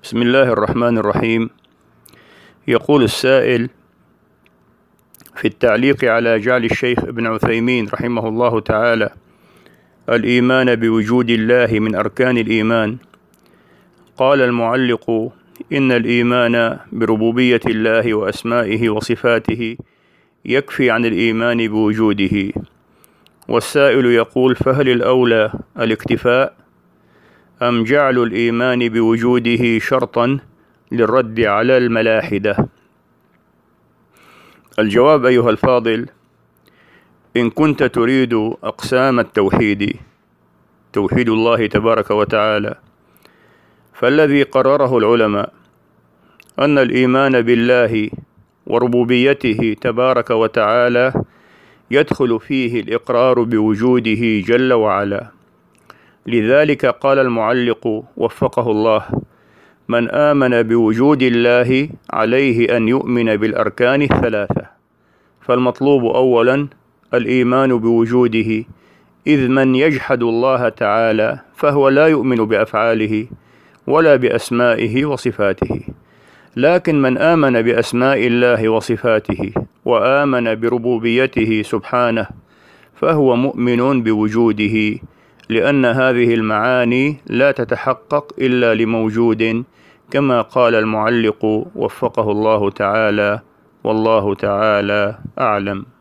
بسم الله الرحمن الرحيم. يقول السائل في التعليق على جعل الشيخ ابن عثيمين رحمه الله تعالى الإيمان بوجود الله من أركان الإيمان، قال المعلق: إن الإيمان بربوبية الله وأسمائه وصفاته يكفي عن الإيمان بوجوده. والسائل يقول: فهل الأولى الاكتفاء أم جعل الإيمان بوجوده شرطا للرد على الملاحدة؟ الجواب أيها الفاضل: إن كنت تريد أقسام التوحيد، توحيد الله تبارك وتعالى، فالذي قرره العلماء أن الإيمان بالله وربوبيته تبارك وتعالى يدخل فيه الإقرار بوجوده جل وعلا. لذلك قال المعلق وفقه الله: من آمن بوجود الله عليه أن يؤمن بالأركان الثلاثة. فالمطلوب أولا الإيمان بوجوده، إذ من يجحد الله تعالى فهو لا يؤمن بأفعاله ولا بأسمائه وصفاته. لكن من آمن بأسماء الله وصفاته وآمن بربوبيته سبحانه فهو مؤمن بوجوده، لأن هذه المعاني لا تتحقق إلا لموجود، كما قال المعلق وفقه الله تعالى، والله تعالى أعلم.